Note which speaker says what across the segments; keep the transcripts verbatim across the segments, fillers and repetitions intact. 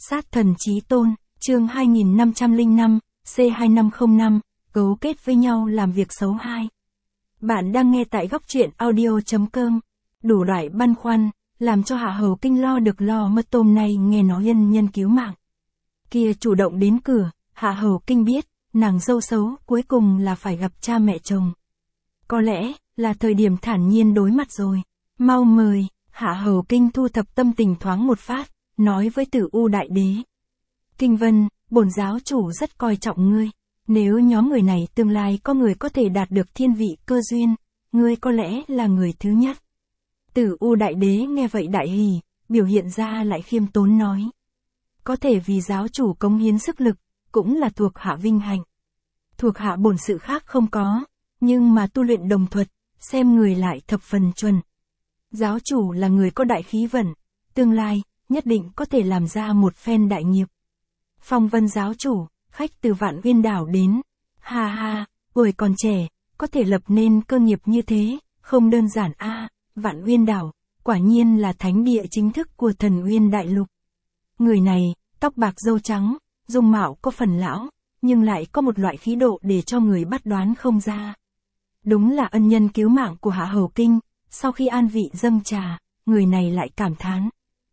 Speaker 1: Sát thần chí tôn, chương hai nghìn năm trăm lẻ năm, C hai nghìn năm trăm lẻ năm, cấu kết với nhau làm việc xấu hai. Bạn đang nghe tại góc truyện audio.com. Đủ loại băn khoăn, làm cho Hạ Hầu Kinh lo được lo mất, tôm nay nghe nói nhân nhân cứu mạng. Kia chủ động đến cửa, Hạ Hầu Kinh biết, nàng dâu xấu cuối cùng là phải gặp cha mẹ chồng. Có lẽ, là thời điểm thản nhiên đối mặt rồi. Mau mời, Hạ Hầu Kinh thu thập tâm tình thoáng một phát, nói với Tử U Đại Đế. Kinh Vân, bổn giáo chủ rất coi trọng ngươi. Nếu nhóm người này tương lai có người có thể đạt được thiên vị cơ duyên, ngươi có lẽ là người thứ nhất. Tử U Đại Đế nghe vậy đại hỉ, biểu hiện ra lại khiêm tốn nói. Có thể vì giáo chủ cống hiến sức lực, cũng là thuộc hạ vinh hạnh. Thuộc hạ bổn sự khác không có, nhưng mà tu luyện đồng thuật, xem người lại thập phần chuẩn. Giáo chủ là người có đại khí vận, tương lai, nhất định có thể làm ra một phen đại nghiệp. Phong Vân giáo chủ, khách từ Vạn Uyên đảo đến. Ha ha, tuổi còn trẻ, có thể lập nên cơ nghiệp như thế, không đơn giản a. À, Vạn Uyên đảo, quả nhiên là thánh địa chính thức của Thần Uyên đại lục. Người này, tóc bạc râu trắng, dung mạo có phần lão, nhưng lại có một loại khí độ để cho người bắt đoán không ra. Đúng là ân nhân cứu mạng của Hạ Hầu Kinh. Sau khi an vị dâng trà, người này lại cảm thán.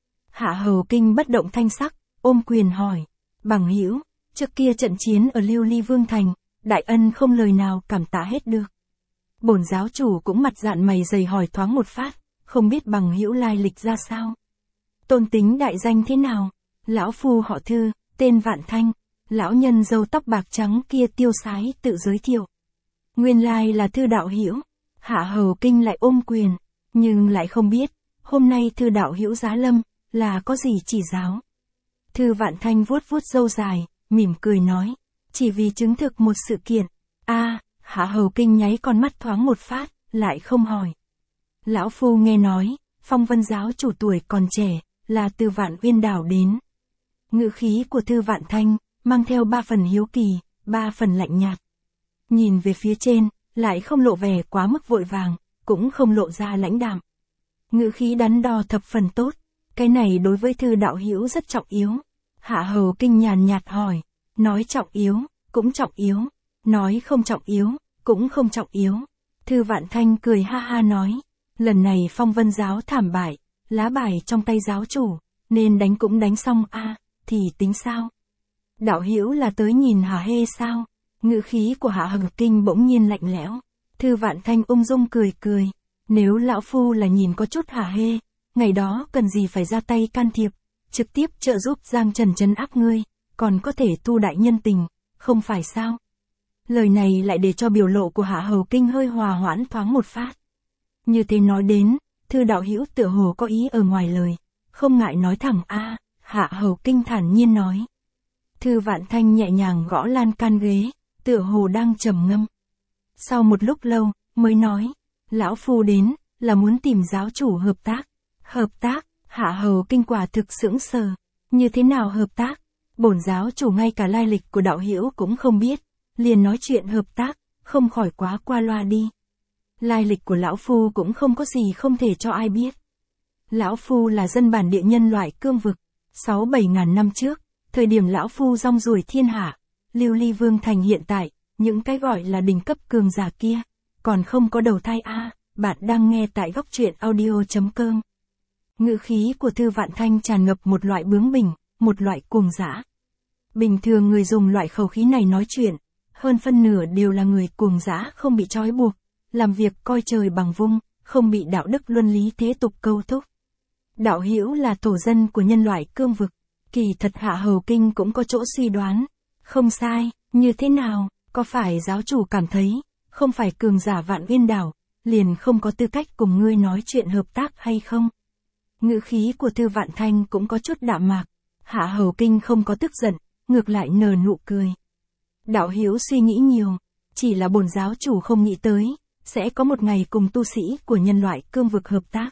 Speaker 1: Hạ Hầu Kinh bất động thanh sắc, ôm quyền hỏi. Bằng hữu, trước kia trận chiến ở Lưu Ly Vương Thành, đại ân không lời nào cảm tạ hết được. Bổn giáo chủ cũng mặt dạn mày dày hỏi thoáng một phát, không biết bằng hữu lai lịch ra sao. Tôn tính đại danh thế nào? Lão phu họ Thư, tên Vạn Thanh. Lão nhân râu tóc bạc trắng kia tiêu sái tự giới thiệu. Nguyên lai là Thư đạo hữu. Hạ Hầu Kinh lại ôm quyền, nhưng lại không biết, hôm nay Thư đạo hữu giá lâm, là có gì chỉ giáo. Thư Vạn Thanh vuốt vuốt râu dài, mỉm cười nói, chỉ vì chứng thực một sự kiện. A, à, Hạ Hầu Kinh nháy con mắt thoáng một phát, lại không hỏi. Lão phu nghe nói, Phong Vân giáo chủ tuổi còn trẻ, là từ Vạn Uyên đảo đến. Ngữ khí của Thư Vạn Thanh, mang theo ba phần hiếu kỳ, ba phần lạnh nhạt. Nhìn về phía trên, lại không lộ vẻ quá mức vội vàng, cũng không lộ ra lãnh đạm. Ngữ khí đắn đo thập phần tốt, cái này đối với Thư đạo hữu rất trọng yếu. Hạ Hầu Kinh nhàn nhạt hỏi, nói trọng yếu, cũng trọng yếu, nói không trọng yếu, cũng không trọng yếu. Thư Vạn Thanh cười ha ha nói, lần này Phong Vân giáo thảm bại, lá bài trong tay giáo chủ, nên đánh cũng đánh xong a, à, thì tính sao? Đạo hữu là tới nhìn hả hê sao? Ngữ khí của Hạ Hầu Kinh bỗng nhiên lạnh lẽo. Thư Vạn Thanh ung dung cười cười. Nếu lão phu là nhìn có chút hả hê, ngày đó cần gì phải ra tay can thiệp, trực tiếp trợ giúp Giang Trần trấn áp ngươi, còn có thể thu đại nhân tình, không phải sao? Lời này lại để cho biểu lộ của Hạ Hầu Kinh hơi hòa hoãn thoáng một phát. Như thế nói đến, Thư đạo hữu tựa hồ có ý ở ngoài lời, không ngại nói thẳng a. À, Hạ Hầu Kinh thản nhiên nói. Thư Vạn Thanh nhẹ nhàng gõ lan can ghế, tựa hồ đang trầm ngâm. Sau một lúc lâu, mới nói, lão phu đến, là muốn tìm giáo chủ hợp tác. Hợp tác? Hạ Hầu Kinh quả thực sững sờ. Như thế nào hợp tác? Bổn giáo chủ ngay cả lai lịch của đạo hữu cũng không biết, liền nói chuyện hợp tác, không khỏi quá qua loa đi. Lai lịch của lão phu cũng không có gì không thể cho ai biết. Lão phu là dân bản địa nhân loại cương vực, sáu bảy ngàn năm trước, thời điểm lão phu rong ruổi thiên hạ, Lưu Ly Vương Thành hiện tại, những cái gọi là đỉnh cấp cường giả kia, còn không có đầu thai a. À, bạn đang nghe tại góc truyện audio.com. Ngữ khí của Thư Vạn Thanh tràn ngập một loại bướng bỉnh, một loại cuồng dã. Bình thường người dùng loại khẩu khí này nói chuyện, hơn phân nửa đều là người cuồng dã không bị trói buộc, làm việc coi trời bằng vung, không bị đạo đức luân lý thế tục câu thúc. Đạo hữu là thổ dân của nhân loại cương vực, kỳ thật Hạ Hầu Kinh cũng có chỗ suy đoán. Không sai, như thế nào, có phải giáo chủ cảm thấy, không phải cường giả Vạn Uyên đảo, liền không có tư cách cùng ngươi nói chuyện hợp tác hay không? Ngữ khí của Thư Vạn Thanh cũng có chút đạm mạc. Hạ Hầu Kinh không có tức giận, ngược lại nở nụ cười. Đạo hữu suy nghĩ nhiều, chỉ là bổn giáo chủ không nghĩ tới, sẽ có một ngày cùng tu sĩ của nhân loại cương vực hợp tác.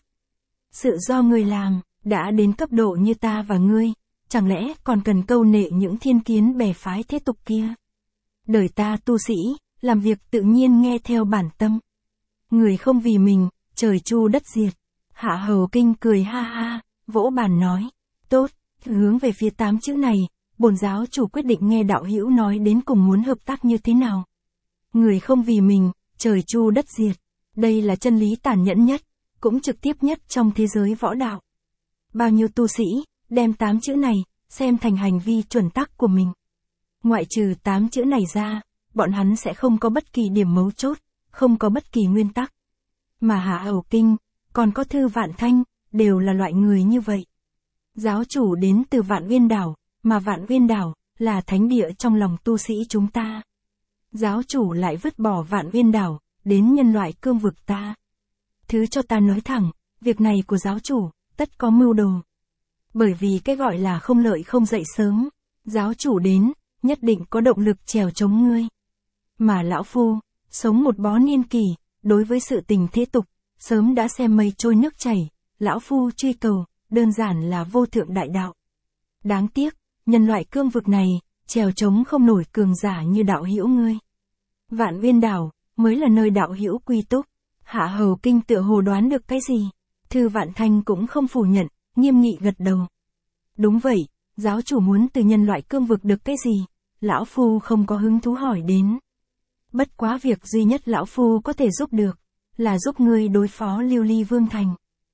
Speaker 1: Sự do ngươi làm, đã đến cấp độ như ta và ngươi, chẳng lẽ còn cần câu nệ những thiên kiến bè phái thế tục kia? Đời ta tu sĩ, làm việc tự nhiên nghe theo bản tâm. Người không vì mình, trời chu đất diệt. Hạ Hầu Kinh cười ha ha, vỗ bàn nói, tốt, Hướng về phía tám chữ này, bổn giáo chủ quyết định nghe đạo hữu nói đến cùng muốn hợp tác như thế nào. Người không vì mình, trời chu đất diệt. Đây là chân lý tàn nhẫn nhất, cũng trực tiếp nhất trong thế giới võ đạo. Bao nhiêu tu sĩ, đem tám chữ này, xem thành hành vi chuẩn tắc của mình. Ngoại trừ tám chữ này ra, bọn hắn sẽ không có bất kỳ điểm mấu chốt, không có bất kỳ nguyên tắc. Mà Hạ Hầu Kinh, còn có Thư Vạn Thanh, đều là loại người như vậy. Giáo chủ đến từ Vạn Uyên Đảo, mà Vạn Uyên Đảo, là thánh địa trong lòng tu sĩ chúng ta. Giáo chủ lại vứt bỏ Vạn Uyên Đảo, đến nhân loại cương vực ta. Thứ cho ta nói thẳng, việc này của giáo chủ, tất có mưu đồ. Bởi vì cái gọi là không lợi không dậy sớm, giáo chủ đến, nhất định có động lực trèo chống ngươi. Mà lão phu, sống một bó niên kỳ, đối với sự tình thế tục, sớm đã xem mây trôi nước chảy, lão phu truy cầu, đơn giản là vô thượng đại đạo. Đáng tiếc, nhân loại cương vực này, trèo chống không nổi cường giả như đạo hữu ngươi. Vạn Uyên Đảo, mới là nơi đạo hữu quy túc. Hạ Hầu Kinh tựa hồ đoán được cái gì? Thư Vạn Thanh cũng không phủ nhận, nghiêm nghị gật đầu. Đúng vậy, giáo chủ muốn từ nhân loại cương vực được cái gì? Lão phu không có hứng thú hỏi đến. Bất quá việc duy nhất lão phu có thể giúp được, là giúp ngươi đối phó Lưu Ly Vương Thành.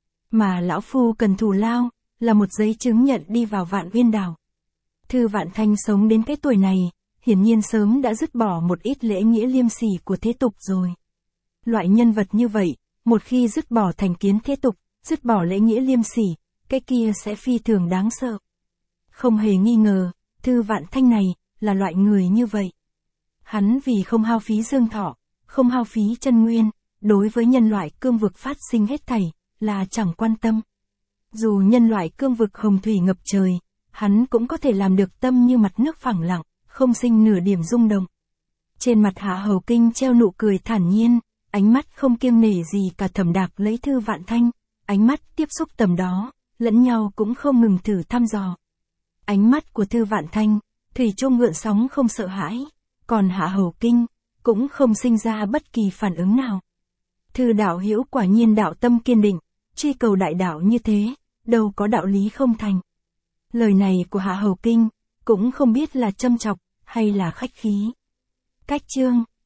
Speaker 1: Mà lão phu cần thù lao, là một giấy chứng nhận đi vào Vạn Uyên Đảo. Thư Vạn Thanh sống đến cái tuổi này, hiển nhiên sớm đã dứt bỏ một ít lễ nghĩa liêm sỉ của thế tục rồi. Loại nhân vật như vậy, một khi dứt bỏ thành kiến thế tục, dứt bỏ lễ nghĩa liêm sỉ, cái kia sẽ phi thường đáng sợ. Không hề nghi ngờ, Thư Vạn Thanh này, là loại người như vậy. Hắn vì không hao phí dương thọ, không hao phí chân nguyên, đối với nhân loại cương vực phát sinh hết thảy, là chẳng quan tâm. Dù nhân loại cương vực hồng thủy ngập trời, hắn cũng có thể làm được tâm như mặt nước phẳng lặng, không sinh nửa điểm rung động. Trên mặt Hạ Hầu Kinh treo nụ cười thản nhiên, ánh mắt không kiêng nể gì cả thẩm đạc lấy Thư Vạn Thanh, ánh mắt tiếp xúc tầm đó, lẫn nhau cũng không ngừng thử thăm dò. Ánh mắt của Thư Vạn Thanh, thủy chung gợn sóng không sợ hãi, còn Hạ Hầu Kinh, cũng không sinh ra bất kỳ phản ứng nào. Thư đạo hữu quả nhiên đạo tâm kiên định, truy cầu đại đạo như thế, đâu có đạo lý không thành. Lời này của Hạ Hầu Kinh, cũng không biết là châm chọc, hay là khách khí. Cách chương